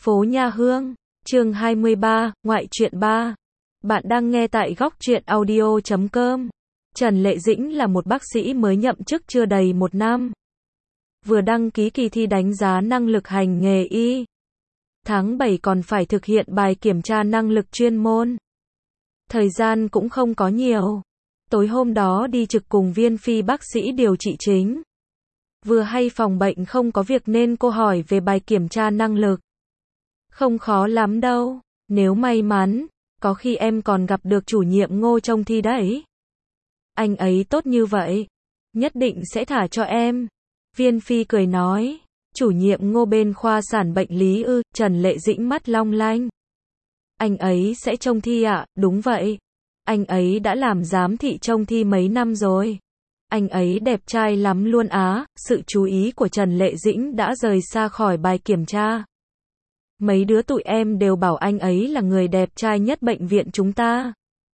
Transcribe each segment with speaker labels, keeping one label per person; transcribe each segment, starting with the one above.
Speaker 1: Phố Nha Hương, chương 23, ngoại truyện 3. Bạn đang nghe tại góc truyện audio.com. Trần Lệ Dĩnh là một bác sĩ mới nhậm chức chưa đầy 1 năm. Vừa đăng ký kỳ thi đánh giá năng lực hành nghề y. Tháng 7 còn phải thực hiện bài kiểm tra năng lực chuyên môn. Thời gian cũng không có nhiều. Tối hôm đó đi trực cùng Viên Phi bác sĩ điều trị chính. Vừa hay phòng bệnh không có việc nên cô hỏi về bài kiểm tra năng lực. Không khó lắm đâu, nếu may mắn, có khi em còn gặp được chủ nhiệm Ngô trong thi đấy. Anh ấy tốt như vậy, nhất định sẽ thả cho em. Viên Phi cười nói, chủ nhiệm Ngô bên khoa sản bệnh lý ư? Trần Lệ Dĩnh mắt long lanh. Anh ấy sẽ trông thi ạ? Đúng vậy. Anh ấy đã làm giám thị trông thi mấy năm rồi. Anh ấy đẹp trai lắm luôn á. Sự chú ý của Trần Lệ Dĩnh đã rời xa khỏi bài kiểm tra. Mấy đứa tụi em đều bảo anh ấy là người đẹp trai nhất bệnh viện chúng ta.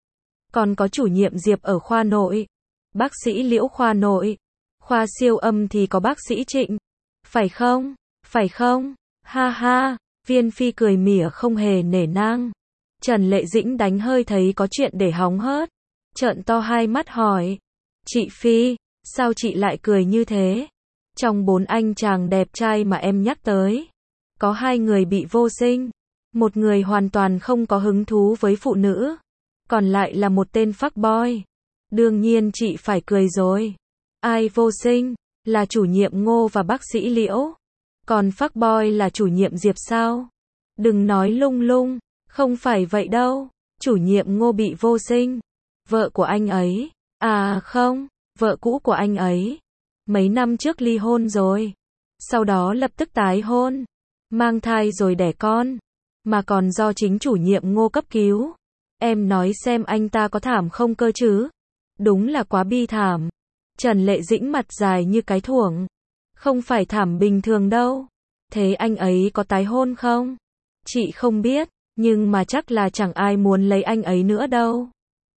Speaker 1: Còn có chủ nhiệm Diệp ở khoa nội, bác sĩ Liễu khoa nội, khoa siêu âm thì có bác sĩ Trịnh. Phải không? Phải không? Ha ha, Viên Phi cười mỉa không hề nể nang. Trần Lệ Dĩnh đánh hơi thấy có chuyện để hóng hớt, trợn to hai mắt hỏi, chị Phi, sao chị lại cười như thế? Trong 4 anh chàng đẹp trai mà em nhắc tới, có 2 người bị vô sinh, một người hoàn toàn không có hứng thú với phụ nữ, còn lại là một tên fuckboy. Đương nhiên chị phải cười rồi. Ai vô sinh? Là chủ nhiệm Ngô và bác sĩ Liễu. Còn fuckboy là chủ nhiệm Diệp sao? Đừng nói lung lung, không phải vậy đâu. Chủ nhiệm Ngô bị vô sinh. Vợ của anh ấy. À không, vợ cũ của anh ấy. Mấy năm trước ly hôn rồi. Sau đó lập tức tái hôn. Mang thai rồi đẻ con. Mà còn do chính chủ nhiệm Ngô cấp cứu. Em nói xem anh ta có thảm không cơ chứ? Đúng là quá bi thảm. Trần Lệ Dĩnh mặt dài như cái thuổng. Không phải thảm bình thường đâu. Thế anh ấy có tái hôn không? Chị không biết, nhưng mà chắc là chẳng ai muốn lấy anh ấy nữa đâu.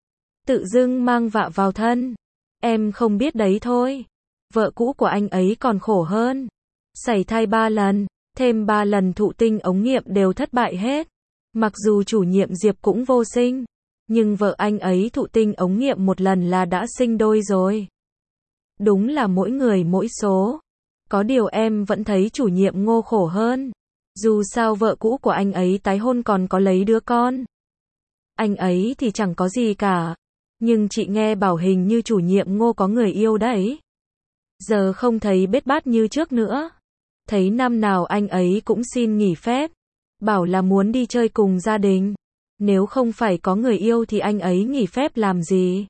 Speaker 1: Tự dưng mang vạ vào thân. Em không biết đấy thôi. Vợ cũ của anh ấy còn khổ hơn. Sảy thai 3 lần, thêm 3 lần thụ tinh ống nghiệm đều thất bại hết. Mặc dù chủ nhiệm Diệp cũng vô sinh, nhưng vợ anh ấy thụ tinh ống nghiệm 1 lần là đã sinh đôi rồi. Đúng là mỗi người mỗi số. Có điều em vẫn thấy chủ nhiệm Ngô khổ hơn. Dù sao vợ cũ của anh ấy tái hôn còn có lấy đứa con. Anh ấy thì chẳng có gì cả. Nhưng chị nghe bảo hình như chủ nhiệm Ngô có người yêu đấy. Giờ không thấy bết bát như trước nữa. Thấy năm nào anh ấy cũng xin nghỉ phép. Bảo là muốn đi chơi cùng gia đình. Nếu không phải có người yêu thì anh ấy nghỉ phép làm gì?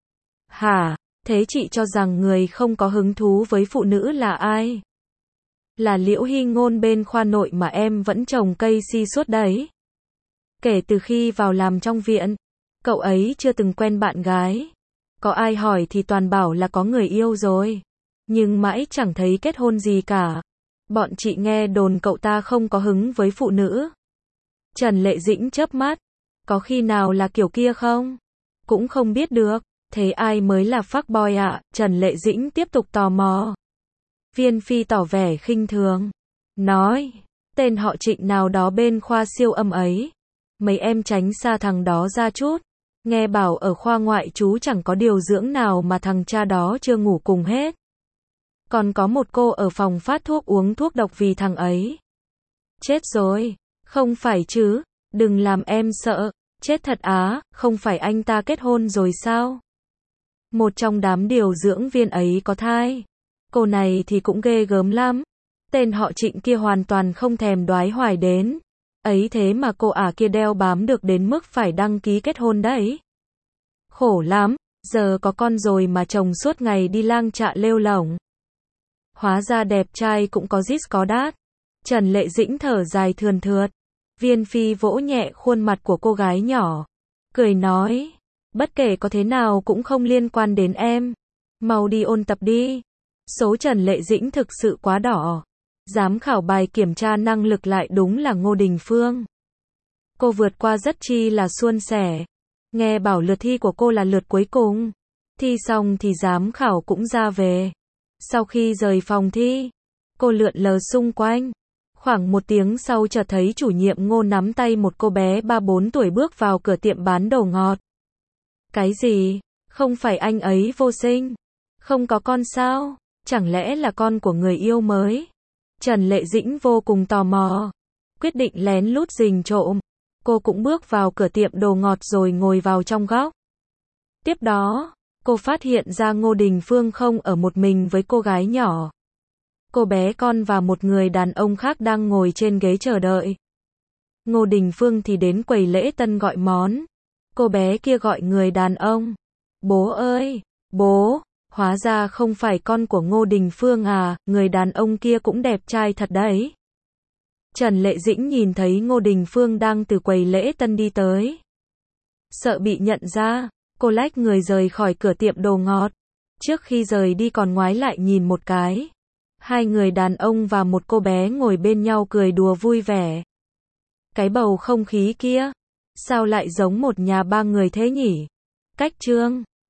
Speaker 1: Hả? Thế chị cho rằng người không có hứng thú với phụ nữ là ai? Là Liễu Hy Ngôn bên khoa nội mà em vẫn trồng cây si suốt đấy. Kể từ khi vào làm trong viện, cậu ấy chưa từng quen bạn gái. Có ai hỏi thì toàn bảo là có người yêu rồi. Nhưng mãi chẳng thấy kết hôn gì cả. Bọn chị nghe đồn cậu ta không có hứng với phụ nữ. Trần Lệ Dĩnh chớp mắt. Có khi nào là kiểu kia không? Cũng không biết được. Thế ai mới là fuckboy ạ? Trần Lệ Dĩnh tiếp tục tò mò. Viên Phi tỏ vẻ khinh thường. Nói, tên họ Trịnh nào đó bên khoa siêu âm ấy. Mấy em tránh xa thằng đó ra chút. Nghe bảo ở khoa ngoại trú chẳng có điều dưỡng nào mà thằng cha đó chưa ngủ cùng hết. Còn có một cô ở phòng phát thuốc uống thuốc độc vì thằng ấy. Chết rồi, không phải chứ, đừng làm em sợ, chết thật á, không phải anh ta kết hôn rồi sao? Một trong đám điều dưỡng viên ấy có thai. Cô này thì cũng ghê gớm lắm. Tên họ Trịnh kia hoàn toàn không thèm đoái hoài đến. Ấy thế mà cô ả kia đeo bám được đến mức phải đăng ký kết hôn đấy. Khổ lắm, giờ có con rồi mà chồng suốt ngày đi lang chạ lêu lổng. Hóa ra đẹp trai cũng có dít có đát. Trần Lệ Dĩnh thở dài thườn thượt. Viên Phi vỗ nhẹ khuôn mặt của cô gái nhỏ. Cười nói, bất kể có thế nào cũng không liên quan đến em. Mau đi ôn tập đi. Số Trần Lệ Dĩnh thực sự quá đỏ. Giám khảo bài kiểm tra năng lực lại đúng là Ngô Đình Phương. Cô vượt qua rất chi là suôn sẻ. Nghe bảo lượt thi của cô là lượt cuối cùng. Thi xong thì giám khảo cũng ra về. Sau khi rời phòng thi, cô lượn lờ xung quanh. Khoảng 1 tiếng sau chợt thấy chủ nhiệm Ngô nắm tay một cô bé 3-4 tuổi bước vào cửa tiệm bán đồ ngọt. Cái gì? Không phải anh ấy vô sinh? Không có con sao? Chẳng lẽ là con của người yêu mới? Trần Lệ Dĩnh vô cùng tò mò. Quyết định lén lút rình trộm. Cô cũng bước vào cửa tiệm đồ ngọt rồi ngồi vào trong góc. Tiếp đó, cô phát hiện ra Ngô Đình Phương không ở một mình với cô gái nhỏ. Cô bé con và một người đàn ông khác đang ngồi trên ghế chờ đợi. Ngô Đình Phương thì đến quầy lễ tân gọi món. Cô bé kia gọi người đàn ông. Bố ơi, bố, hóa ra không phải con của Ngô Đình Phương à, người đàn ông kia cũng đẹp trai thật đấy. Trần Lệ Dĩnh nhìn thấy Ngô Đình Phương đang từ quầy lễ tân đi tới. Sợ bị nhận ra, cô lách người rời khỏi cửa tiệm đồ ngọt. Trước khi rời đi còn ngoái lại nhìn một cái. Hai người đàn ông và một cô bé ngồi bên nhau cười đùa vui vẻ. Cái bầu không khí kia, sao lại giống một nhà ba người thế nhỉ? Cách Trương